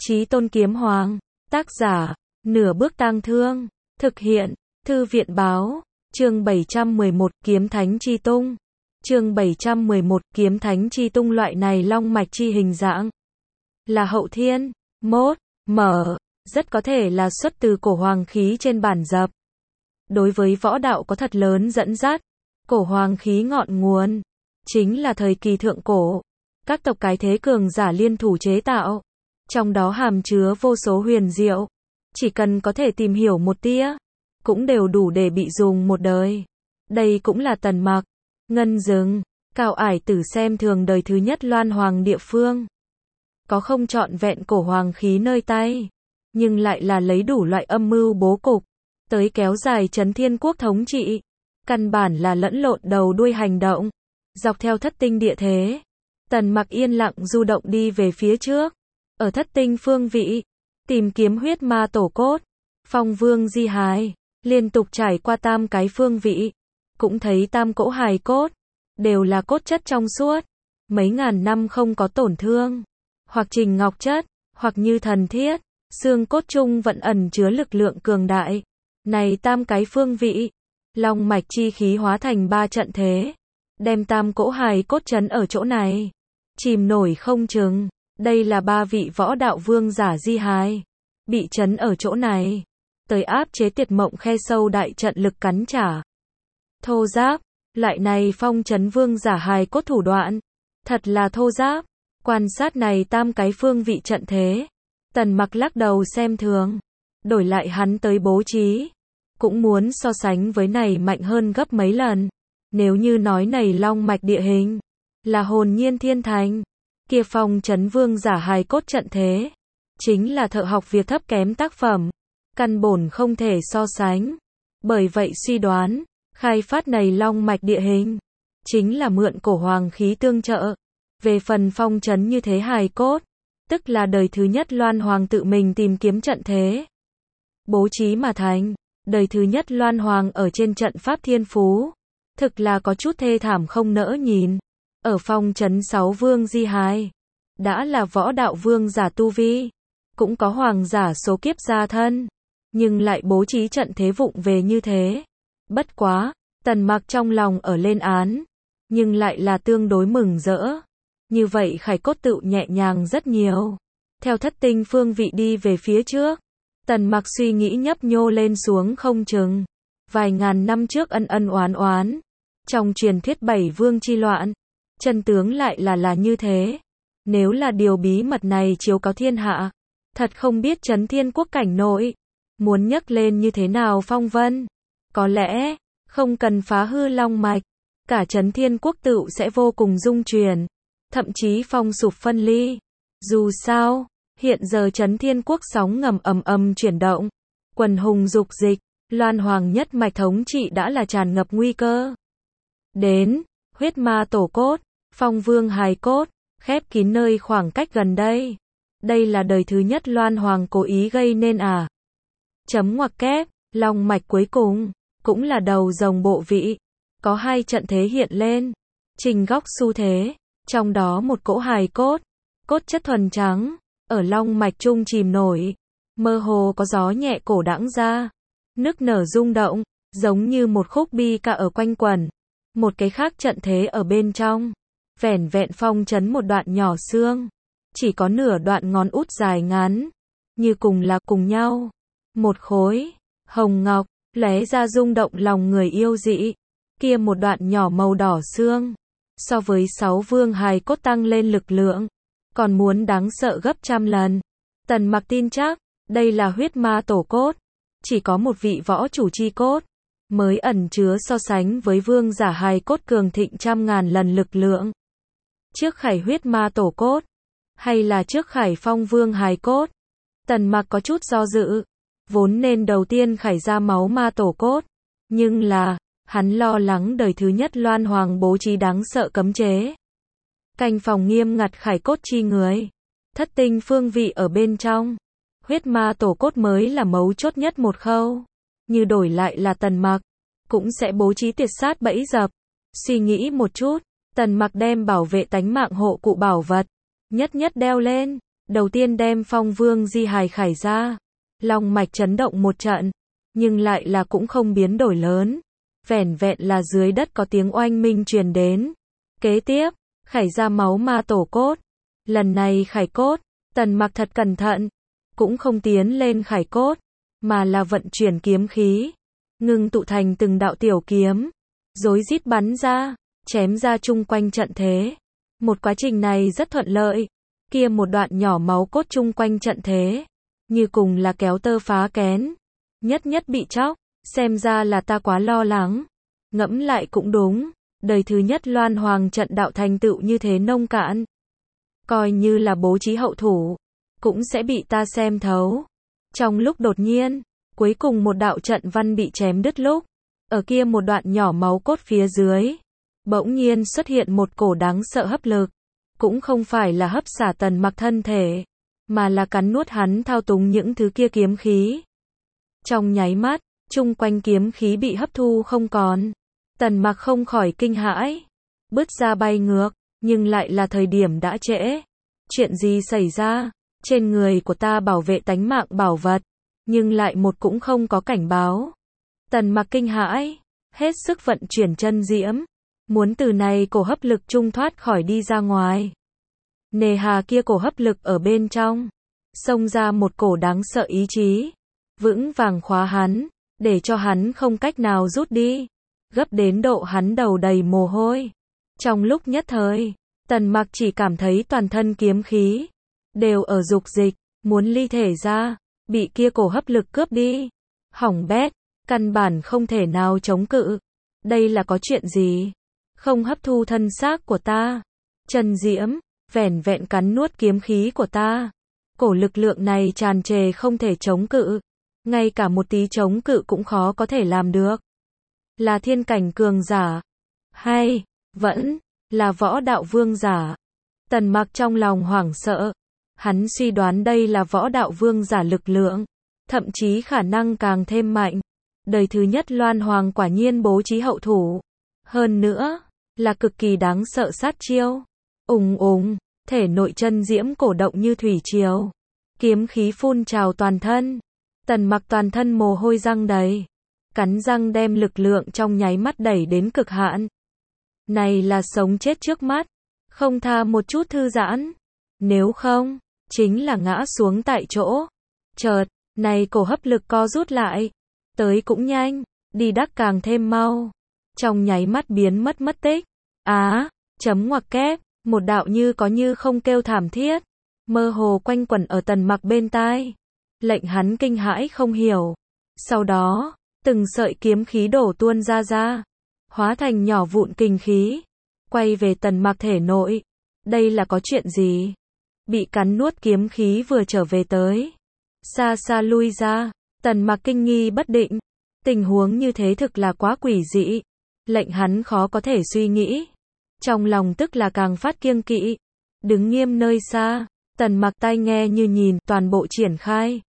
Chí Tôn Kiếm Hoàng. Tác giả, Nửa Bước Tang Thương. Thực hiện, Thư viện Báo. Chương 711, Kiếm Thánh Chi Tung. Chương 711, Kiếm Thánh Chi Tung. Loại này long mạch chi hình dạng là hậu thiên, mốt, mở, rất có thể là xuất từ cổ hoàng khí trên bản dập. Đối với võ đạo có thật lớn dẫn dắt, cổ hoàng khí ngọn nguồn chính là thời kỳ thượng cổ, các tộc cái thế cường giả liên thủ chế tạo, trong đó hàm chứa vô số huyền diệu, chỉ cần có thể tìm hiểu một tia, cũng đều đủ để bị dùng một đời. Đây cũng là Tần Mặc, Ngân Dừng, Cao Ải Tử xem thường đời thứ nhất Loan Hoàng địa phương. Có không trọn vẹn cổ hoàng khí nơi tay, nhưng lại là lấy đủ loại âm mưu bố cục, tới kéo dài Chấn Thiên Quốc thống trị. Căn bản là lẫn lộn đầu đuôi hành động. Dọc theo thất tinh địa thế, Tần Mặc yên lặng du động đi về phía trước. Ở thất tinh phương vị, tìm kiếm huyết ma tổ cốt, phong vương di hài, liên tục trải qua tam cái phương vị, cũng thấy tam cỗ hài cốt, đều là cốt chất trong suốt, mấy ngàn năm không có tổn thương, hoặc trình ngọc chất, hoặc như thần thiết, xương cốt chung vẫn ẩn chứa lực lượng cường đại. Này tam cái phương vị, long mạch chi khí hóa thành ba trận thế, đem tam cỗ hài cốt trấn ở chỗ này, chìm nổi không chừng. Đây là ba vị võ đạo vương giả di hài, bị trấn ở chỗ này, tới áp chế Tuyệt Mộng Khe sâu đại trận lực cắn trả. Thô giáp, loại này phong trấn vương giả hài cốt thủ đoạn, thật là thô giáp. Quan sát này tam cái phương vị trận thế, Tần Mặc lắc đầu xem thường, đổi lại hắn tới bố trí, cũng muốn so sánh với này mạnh hơn gấp mấy lần. Nếu như nói này long mạch địa hình là hồn nhiên thiên thành, kia phong trấn vương giả hài cốt trận thế chính là thợ học việc thấp kém tác phẩm, căn bổn không thể so sánh. Bởi vậy suy đoán, khai phát này long mạch địa hình chính là mượn cổ hoàng khí tương trợ. Về phần phong trấn như thế hài cốt, tức là đời thứ nhất Loan Hoàng tự mình tìm kiếm trận thế, bố trí mà thành. Đời thứ nhất Loan Hoàng ở trên trận pháp thiên phú, thực là có chút thê thảm không nỡ nhìn. Ở phong trấn 6 vương di hài, đã là võ đạo vương giả tu vi, cũng có hoàng giả số kiếp gia thân, nhưng lại bố trí trận thế vụng về như thế. Bất quá, Tần Mặc trong lòng ở lên án, nhưng lại là tương đối mừng rỡ. Như vậy khải cốt tự nhẹ nhàng rất nhiều. Theo thất tinh phương vị đi về phía trước, Tần Mặc suy nghĩ nhấp nhô lên xuống không chừng. Vài ngàn năm trước ân ân oán oán, trong truyền thuyết 7 vương chi loạn, chân tướng lại là như thế. Nếu là điều bí mật này chiếu cáo thiên hạ, thật không biết Chấn Thiên Quốc cảnh nội muốn nhấc lên như thế nào phong vân. Có lẽ không cần phá hư long mạch, cả Chấn Thiên Quốc tự sẽ vô cùng rung chuyển, thậm chí phong sụp phân ly. Dù sao, hiện giờ Chấn Thiên Quốc sóng ngầm ầm ầm chuyển động, quần hùng dục dịch, Loan Hoàng nhất mạch thống trị đã là tràn ngập nguy cơ. Đến, huyết ma tổ cốt, phong vương hài cốt, khép kín nơi khoảng cách gần đây. Đây là đời thứ nhất Loan Hoàng cố ý gây nên à? Chấm ngoặc kép, long mạch cuối cùng, cũng là đầu rồng bộ vị. Có hai trận thế hiện lên, trình góc xu thế, trong đó một cỗ hài cốt, cốt chất thuần trắng, ở long mạch trung chìm nổi, mơ hồ có gió nhẹ cổ đãng ra, nức nở rung động, giống như một khúc bi ca ở quanh quẩn. Một cái khác trận thế ở bên trong, vẻn vẹn phong trấn một đoạn nhỏ xương, chỉ có nửa đoạn ngón út dài ngắn, như cùng là cùng nhau. Một khối hồng ngọc lóe ra rung động lòng người yêu dị. Kia một đoạn nhỏ màu đỏ xương, so với 6 vương hài cốt tăng lên lực lượng, còn muốn đáng sợ gấp trăm lần. Tần Mặc tin chắc, đây là huyết ma tổ cốt, chỉ có một vị võ chủ chi cốt mới ẩn chứa so sánh với vương giả hài cốt cường thịnh trăm ngàn lần lực lượng. Trước khải huyết ma tổ cốt, hay là trước khải phong vương hài cốt? Tần Mặc có chút do dự, vốn nên đầu tiên khải ra máu ma tổ cốt, nhưng là, hắn lo lắng đời thứ nhất Loan Hoàng bố trí đáng sợ cấm chế, canh phòng nghiêm ngặt khải cốt chi người, thất tinh phương vị ở bên trong, huyết ma tổ cốt mới là mấu chốt nhất một khâu. Như đổi lại là Tần Mặc, cũng sẽ bố trí tuyệt sát bẫy dập. Suy nghĩ một chút, Tần Mặc đem bảo vệ tánh mạng hộ cụ bảo vật nhất nhất đeo lên, đầu tiên đem Phong Vương Di hài khải ra. Long mạch chấn động một trận, nhưng lại là cũng không biến đổi lớn. Vẻn vẹn là dưới đất có tiếng oanh minh truyền đến. Kế tiếp, khải ra máu ma tổ cốt. Lần này khải cốt, Tần Mặc thật cẩn thận, cũng không tiến lên khải cốt, mà là vận chuyển kiếm khí, ngưng tụ thành từng đạo tiểu kiếm, rối rít bắn ra, chém ra chung quanh trận thế. Một quá trình này rất thuận lợi, kia một đoạn nhỏ máu cốt chung quanh trận thế, như cùng là kéo tơ phá kén, nhất nhất bị chóc, xem ra là ta quá lo lắng. Ngẫm lại cũng đúng, đời thứ nhất Loan Hoàng trận đạo thành tựu như thế nông cạn. Coi như là bố trí hậu thủ, cũng sẽ bị ta xem thấu. Trong lúc đột nhiên, cuối cùng một đạo trận văn bị chém đứt lúc, ở kia một đoạn nhỏ máu cốt phía dưới, bỗng nhiên xuất hiện một cổ đáng sợ hấp lực, cũng không phải là hấp xả Tần Mặc thân thể, mà là cắn nuốt hắn thao túng những thứ kia kiếm khí. Trong nháy mắt, chung quanh kiếm khí bị hấp thu không còn. Tần Mặc không khỏi kinh hãi, bứt ra bay ngược, nhưng lại là thời điểm đã trễ. Chuyện gì xảy ra? Trên người của ta bảo vệ tánh mạng bảo vật, nhưng lại một cũng không có cảnh báo. Tần Mặc kinh hãi, hết sức vận chuyển chân diễm, muốn từ này cổ hấp lực trung thoát khỏi đi ra ngoài. Nề hà kia cổ hấp lực ở bên trong, xông ra một cổ đáng sợ ý chí, vững vàng khóa hắn, để cho hắn không cách nào rút đi, gấp đến độ hắn đầu đầy mồ hôi. Trong lúc nhất thời, Tần Mặc chỉ cảm thấy toàn thân kiếm khí đều ở dục dịch, muốn ly thể ra, bị kia cổ hấp lực cướp đi. Hỏng bét, căn bản không thể nào chống cự. Đây là có chuyện gì? Không hấp thu thân xác của ta. Chân diễm, vẻn vẹn cắn nuốt kiếm khí của ta. Cổ lực lượng này tràn trề không thể chống cự. Ngay cả một tí chống cự cũng khó có thể làm được. Là thiên cảnh cường giả? Hay, vẫn là võ đạo vương giả? Tần Mặc trong lòng hoảng sợ. Hắn suy đoán đây là võ đạo vương giả lực lượng, thậm chí khả năng càng thêm mạnh. Đời thứ nhất Loan Hoàng quả nhiên bố trí hậu thủ. Hơn nữa, là cực kỳ đáng sợ sát chiêu. Ùng ùng, thể nội chân diễm cổ động như thủy triều. Kiếm khí phun trào toàn thân. Tần Mặc toàn thân mồ hôi răng đầy. Cắn răng đem lực lượng trong nháy mắt đẩy đến cực hạn. Này là sống chết trước mắt. Không tha một chút thư giãn. Nếu không, chính là ngã xuống tại chỗ. Chợt, này cổ hấp lực co rút lại. Tới cũng nhanh, đi đắc càng thêm mau. Trong nháy mắt biến mất tích. Chấm ngoặc kép, một đạo như có như không kêu thảm thiết, mơ hồ quanh quẩn ở Tần Mặc bên tai, lệnh hắn kinh hãi không hiểu. Sau đó, từng sợi kiếm khí đổ tuôn ra, hóa thành nhỏ vụn kình khí, quay về Tần Mặc thể nội. Đây là có chuyện gì? Bị cắn nuốt kiếm khí vừa trở về tới, xa xa lui ra. Tần Mặc kinh nghi bất định, tình huống như thế thực là quá quỷ dị, lệnh hắn khó có thể suy nghĩ. Trong lòng tức là càng phát kiêng kỵ, đứng nghiêm nơi xa, Tần Mặc tai nghe như nhìn, toàn bộ triển khai,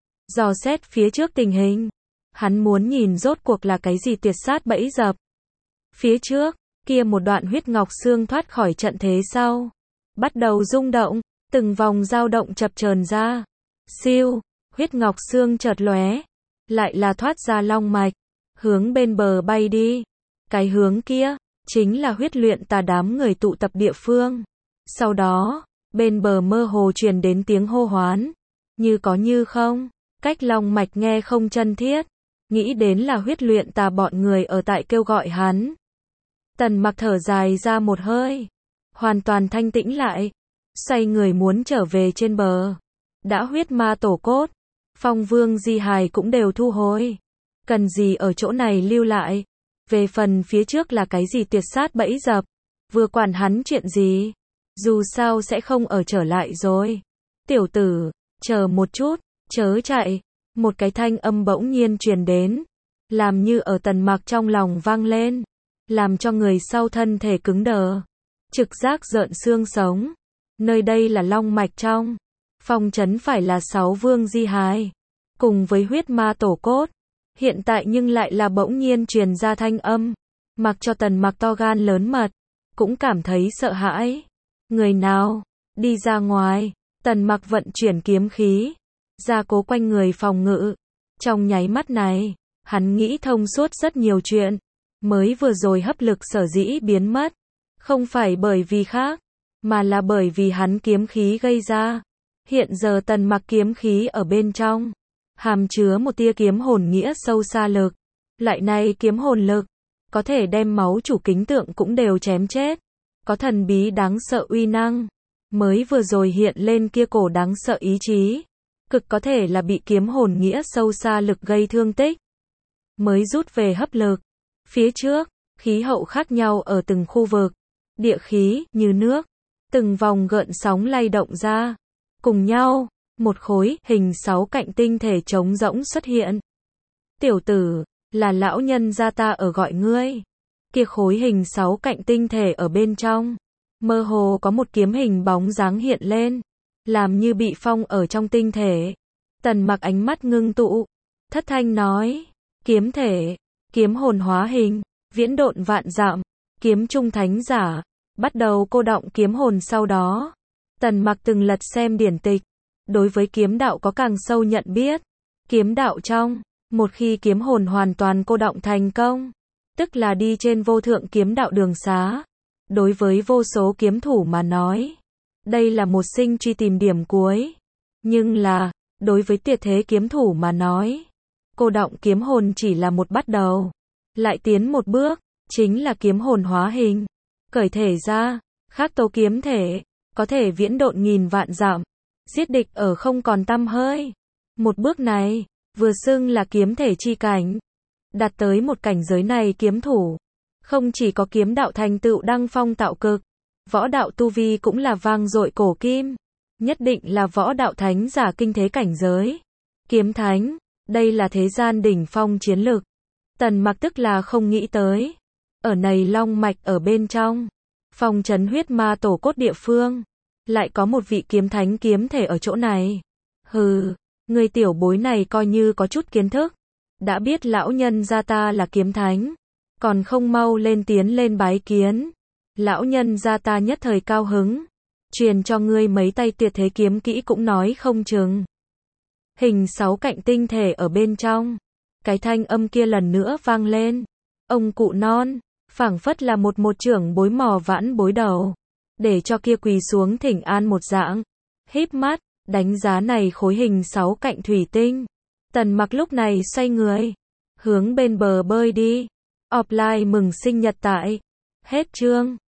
dò xét phía trước tình hình. Hắn muốn nhìn rốt cuộc là cái gì tuyệt sát bẫy dập. Phía trước, kia một đoạn huyết ngọc xương thoát khỏi trận thế sau, bắt đầu rung động, từng vòng dao động chập chờn ra. Siêu, huyết ngọc xương chợt lóe, lại là thoát ra long mạch, hướng bên bờ bay đi. Cái hướng kia, chính là huyết luyện tà đám người tụ tập địa phương. Sau đó, bên bờ mơ hồ truyền đến tiếng hô hoán, như có như không, cách long mạch nghe không chân thiết, nghĩ đến là huyết luyện tà bọn người ở tại kêu gọi hắn. Tần Mặc thở dài ra một hơi, hoàn toàn thanh tĩnh lại, xoay người muốn trở về trên bờ. Đã huyết ma tổ cốt, Phong Vương Di hài cũng đều thu hồi, cần gì ở chỗ này lưu lại. Về phần phía trước là cái gì tuyệt sát bẫy dập, vừa quản hắn chuyện gì, dù sao sẽ không ở trở lại rồi. Tiểu tử, chờ một chút, chớ chạy. Một cái thanh âm bỗng nhiên truyền đến, làm như ở Tần Mặc trong lòng vang lên, làm cho người sau thân thể cứng đờ, trực giác rợn xương sống. Nơi đây là long mạch trong phong trấn, phải là 6 vương di hài, cùng với huyết ma tổ cốt. Hiện tại nhưng lại là bỗng nhiên truyền ra thanh âm, mặc cho Tần Mặc to gan lớn mật, cũng cảm thấy sợ hãi. Người nào? Đi ra ngoài. Tần Mặc vận chuyển kiếm khí, gia cố quanh người phòng ngự. Trong nháy mắt này, hắn nghĩ thông suốt rất nhiều chuyện. Mới vừa rồi hấp lực sở dĩ biến mất, không phải bởi vì khác, mà là bởi vì hắn kiếm khí gây ra. Hiện giờ Tần Mặc kiếm khí ở bên trong, hàm chứa một tia kiếm hồn nghĩa sâu xa lực. Loại này kiếm hồn lực, có thể đem máu chủ kính tượng cũng đều chém chết. Có thần bí đáng sợ uy năng. Mới vừa rồi hiện lên kia cổ đáng sợ ý chí, cực có thể là bị kiếm hồn nghĩa sâu xa lực gây thương tích. Mới rút về hấp lực. Phía trước, khí hậu khác nhau ở từng khu vực. Địa khí, như nước, từng vòng gợn sóng lay động ra. Cùng nhau, một khối, hình 6 cạnh tinh thể trống rỗng xuất hiện. Tiểu tử, là lão nhân gia ta ở gọi ngươi. Kia khối hình 6 cạnh tinh thể ở bên trong. Mơ hồ có một kiếm hình bóng dáng hiện lên. Làm như bị phong ở trong tinh thể. Tần Mặc ánh mắt ngưng tụ. Thất thanh nói. Kiếm thể, kiếm hồn hóa hình, viễn độn vạn dặm, kiếm trung thánh giả. Bắt đầu cô đọng kiếm hồn sau đó. Tần Mặc từng lật xem điển tịch. Đối với kiếm đạo có càng sâu nhận biết. Kiếm đạo trong, một khi kiếm hồn hoàn toàn cô đọng thành công, tức là đi trên vô thượng kiếm đạo đường xá. Đối với vô số kiếm thủ mà nói, đây là một sinh truy tìm điểm cuối. Nhưng là, đối với tuyệt thế kiếm thủ mà nói, cô đọng kiếm hồn chỉ là một bắt đầu. Lại tiến một bước, chính là kiếm hồn hóa hình. Cởi thể ra, khắc tố kiếm thể, có thể viễn độn nghìn vạn dặm, giết địch ở không còn tăm hơi. Một bước này, vừa xưng là kiếm thể chi cảnh. Đạt tới một cảnh giới này kiếm thủ, không chỉ có kiếm đạo thành tựu đăng phong tạo cực, võ đạo tu vi cũng là vang dội cổ kim. Nhất định là võ đạo thánh giả kinh thế cảnh giới. Kiếm thánh, đây là thế gian đỉnh phong chiến lực. Tần Mặc tức là không nghĩ tới. Ở này long mạch ở bên trong, phong trấn huyết ma tổ cốt địa phương, lại có một vị kiếm thánh kiếm thể ở chỗ này. Hừ, người tiểu bối này coi như có chút kiến thức. Đã biết lão nhân gia ta là kiếm thánh, còn không mau lên tiến lên bái kiến. Lão nhân gia ta nhất thời cao hứng, truyền cho ngươi mấy tay tuyệt thế kiếm kỹ cũng nói không chừng. Hình 6 cạnh tinh thể ở bên trong. Cái thanh âm kia lần nữa vang lên. Ông cụ non, phảng phất là một trưởng bối mò vãn bối đầu, để cho kia quỳ xuống thỉnh an một dạng. Híp mắt, đánh giá này khối hình 6 cạnh thủy tinh. Tần Mặc lúc này xoay người, hướng bên bờ bơi đi. Offline mừng sinh nhật tại. Hết chương.